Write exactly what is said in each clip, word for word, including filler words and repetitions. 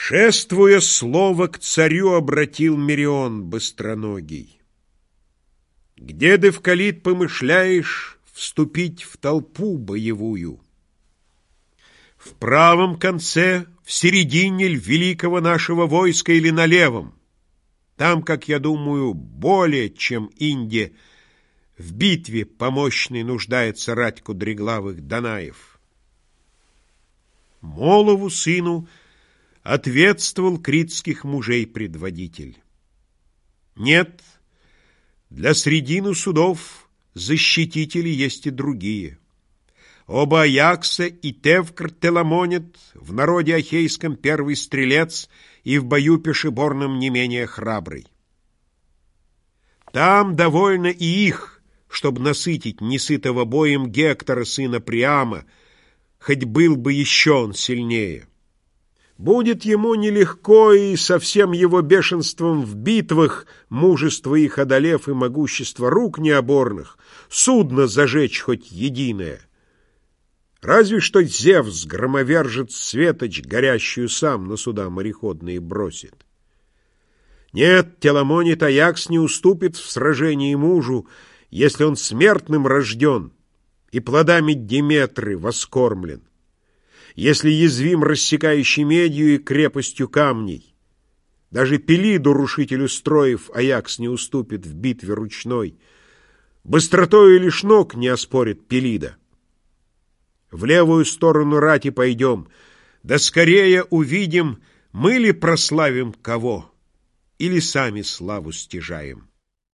Шествуя, слово к царю обратил Мерион быстроногий. Где ты, Вкалит, помышляешь вступить в толпу боевую? В правом конце, в середине ль великого нашего войска или на левом? Там, как я думаю, более, чем Инде, в битве помощной нуждается рать кудреглавых Данаев. Молову сыну ответствовал критских мужей предводитель. Нет, для средину судов защитители есть и другие. Оба Аякса и Тевкр Теламонет, в народе ахейском первый стрелец и в бою пешеборном не менее храбрый. Там довольно и их, чтобы насытить несытого боем Гектора, сына Приама, хоть был бы еще он сильнее. Будет ему нелегко и со всем его бешенством в битвах, мужество их одолев и могущество рук необорных, судно зажечь хоть единое. Разве что Зевс, громовержец светоч, горящую сам на суда мореходные бросит. Нет, Теламонит Аякс не уступит в сражении мужу, если он смертным рожден и плодами Деметры воскормлен, если язвим рассекающей медью и крепостью камней. Даже Пелиду, рушителю строев, Аякс не уступит в битве ручной. Быстротою лишь ног не оспорит Пелида. В левую сторону рати пойдем, да скорее увидим, мы ли прославим кого, или сами славу стяжаем.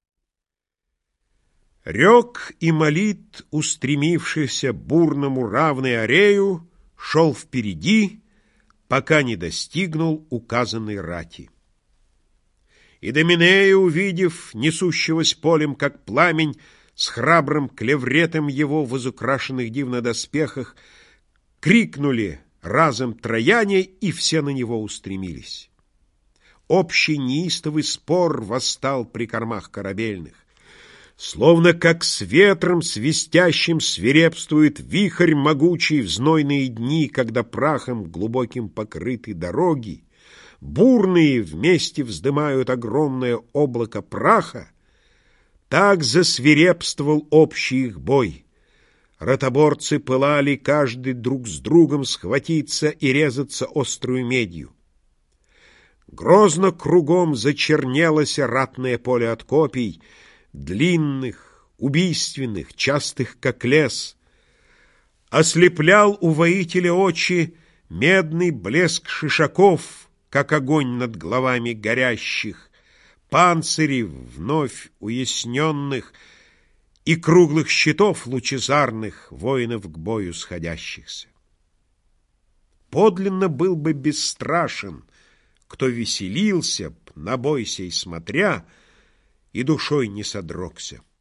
Рек и молит, устремившийся бурному равный Арею, шел впереди, пока не достигнул указанной рати. И Доминея, увидев, несущегося полем, как пламень, с храбрым клевретом его в изукрашенных дивно доспехах, крикнули разом трояне, и все на него устремились. Общий неистовый спор восстал при кормах корабельных. Словно как с ветром свистящим свирепствует вихрь могучий в знойные дни, когда прахом глубоким покрыты дороги, бурные вместе вздымают огромное облако праха, так засвирепствовал общий их бой. Ротоборцы пылали, каждый друг с другом схватиться и резаться острую медью. Грозно кругом зачернелось ратное поле от копий, длинных, убийственных, частых, как лес. Ослеплял у воителя очи медный блеск шишаков, как огонь над головами горящих, панцирей вновь уясненных и круглых щитов лучезарных, воинов к бою сходящихся. Подлинно был бы бесстрашен, кто веселился б, на бой сей смотря, и душой не содрогся.